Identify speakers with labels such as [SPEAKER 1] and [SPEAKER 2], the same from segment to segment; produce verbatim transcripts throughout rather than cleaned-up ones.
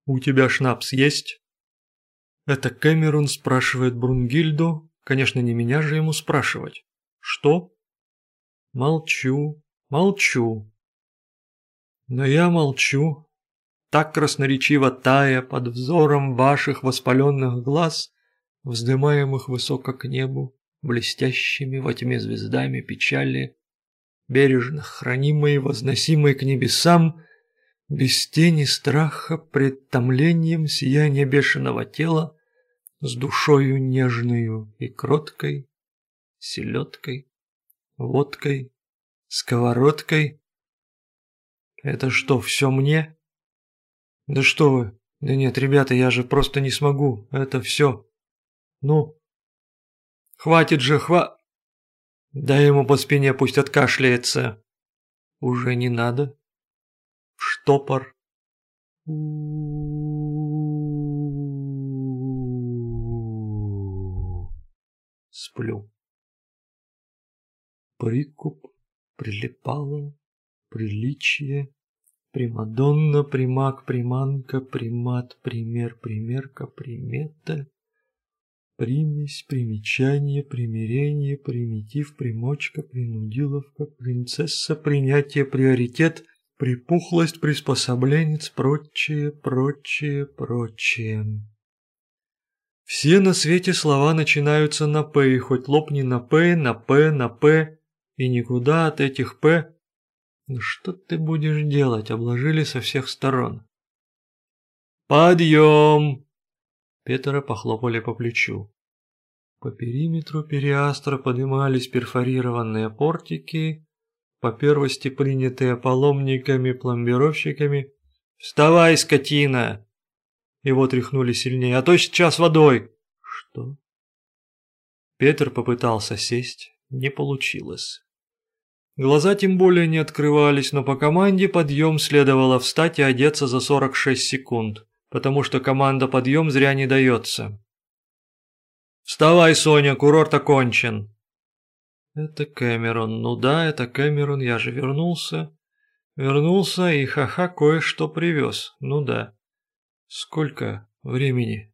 [SPEAKER 1] «У тебя шнапс есть?» Это Кэмерон спрашивает Брунгильду, конечно, не меня же ему спрашивать. «Что?» Молчу, молчу. Но я молчу, так красноречиво тая под взором ваших воспаленных глаз, вздымаемых высоко к небу, блестящими во тьме звездами печали, бережно хранимой, возносимой к небесам, без тени страха, пред томлением сияния бешеного тела, с душою нежною и кроткой, селедкой, водкой, сковородкой. Это что, все мне? Да что вы? Да нет, ребята, я же просто не смогу. Это все. Ну, хватит же, хва... Дай ему по спине, пусть откашляется. Уже не надо. Штопор. Сплю. Прикуп, прилипало, приличие, примадонна, примак, приманка, примат, пример, примерка, примета, примесь, примечание, примирение, примитив, примочка, принудиловка, принцесса, принятие, приоритет, припухлость, приспособленец, прочее, прочее, прочее. Все на свете слова начинаются на «п», и хоть лопни на «п», на «п», на «п», и никуда от этих «п». Ну что ты будешь делать? Обложили со всех сторон. «Подъем!» Петера похлопали по плечу. По периметру периастра поднимались перфорированные портики, по первости принятые паломниками-пломбировщиками. «Вставай, скотина!» Его тряхнули сильнее. «А то сейчас водой!» «Что?» Петр попытался сесть. Не получилось. Глаза тем более не открывались, но по команде подъем следовало встать и одеться за сорок шесть секунд, потому что команда подъем зря не дается. «Вставай, Соня, курорт окончен!» Это Кэмерон. Ну да, это Кэмерон, я же вернулся. Вернулся и ха-ха кое-что привез. Ну да. Сколько времени?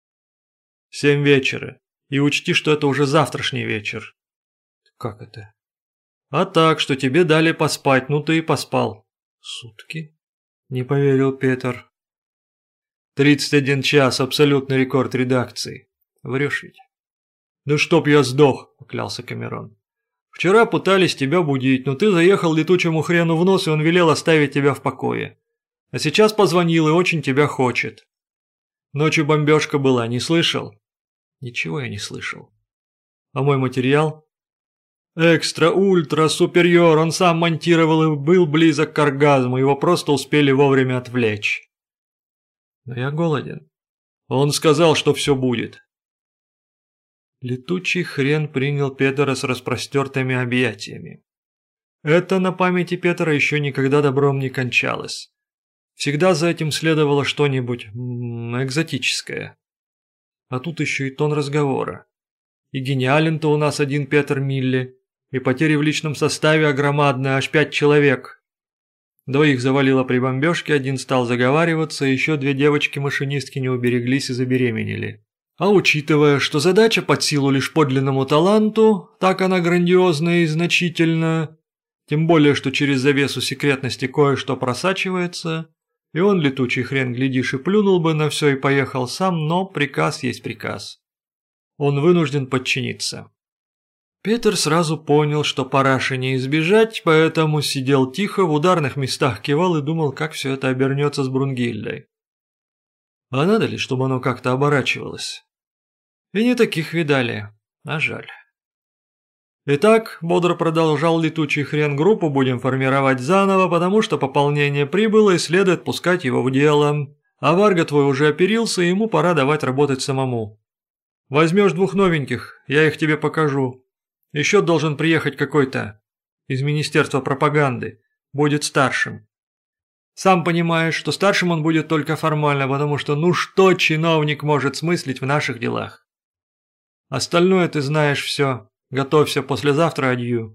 [SPEAKER 1] Семь вечера. И учти, что это уже завтрашний вечер. Как это? А так, что тебе дали поспать, ну ты и поспал. Сутки? Не поверил Петр. Тридцать один час, абсолютный рекорд редакции. Врешь ведь? Да чтоб я сдох, поклялся Камерон. Вчера пытались тебя будить, но ты заехал летучему хрену в нос, и он велел оставить тебя в покое. А сейчас позвонил и очень тебя хочет. Ночью бомбежка была, не слышал? Ничего я не слышал. А мой материал? Экстра, ультра, супериор, он сам монтировал и был близок к оргазму, его просто успели вовремя отвлечь. Но я голоден. Он сказал, что все будет. Летучий хрен принял Петера с распростертыми объятиями. Это на памяти Петра еще никогда добром не кончалось. Всегда за этим следовало что-нибудь экзотическое. А тут еще и тон разговора. И гениален-то у нас один Петр Милли, и потери в личном составе огромадные, аж пять человек. Двоих завалило при бомбежке, один стал заговариваться, еще две девочки-машинистки не убереглись и забеременели. А учитывая, что задача под силу лишь подлинному таланту, так она грандиозна и значительна, тем более, что через завесу секретности кое-что просачивается, и он, летучий хрен, глядишь, и плюнул бы на все и поехал сам, но приказ есть приказ. Он вынужден подчиниться. Петр сразу понял, что параши не избежать, поэтому сидел тихо, в ударных местах кивал и думал, как все это обернется с Брунгильдой. А надо ли, чтобы оно как-то оборачивалось? И не таких видали, а жаль. Итак, бодро продолжал летучий хрен, группу будем формировать заново, потому что пополнение прибыло и следует пускать его в дело. А Варга твой уже оперился, и ему пора давать работать самому. Возьмешь двух новеньких, я их тебе покажу. Еще должен приехать какой-то из Министерства пропаганды, будет старшим. Сам понимаешь, что старшим он будет только формально, потому что ну что чиновник может смыслить в наших делах? Остальное ты знаешь все. Готовься, послезавтра адью.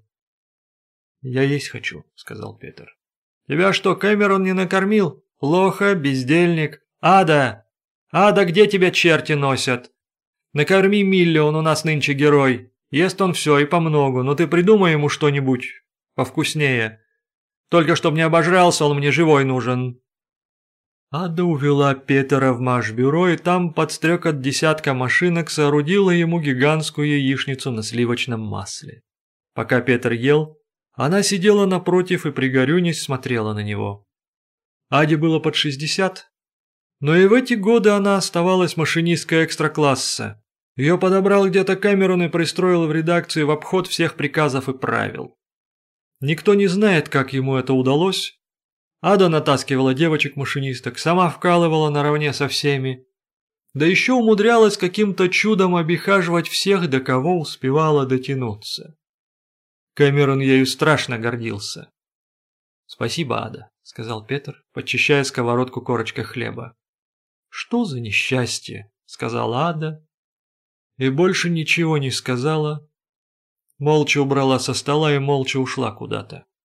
[SPEAKER 1] Я есть хочу, сказал Петр. Тебя что, Кэмерон не накормил? Плохо, бездельник. Ада! Ада, где тебя черти носят? Накорми Милли, он у нас нынче герой. Ест он все и помногу, но ты придумай ему что-нибудь повкуснее. Только чтоб не обожрался, он мне живой нужен». Ада увела Петера в машбюро, и там под стрекот десятка машинок соорудила ему гигантскую яичницу на сливочном масле. Пока Петр ел, она сидела напротив и пригорюнясь смотрела на него. Аде было под шестьдесят, но и в эти годы она оставалась машинисткой экстра-класса. Ее подобрал где-то Камерон и пристроил в редакции в обход всех приказов и правил. Никто не знает, как ему это удалось. Ада натаскивала девочек-машинисток, сама вкалывала наравне со всеми. Да еще умудрялась каким-то чудом обихаживать всех, до кого успевала дотянуться. Камерон ею страшно гордился. «Спасибо, Ада», — сказал Петр, подчищая сковородку корочкой хлеба. «Что за несчастье?» — сказала Ада. И больше ничего не сказала. Молча убрала со стола и молча ушла куда-то.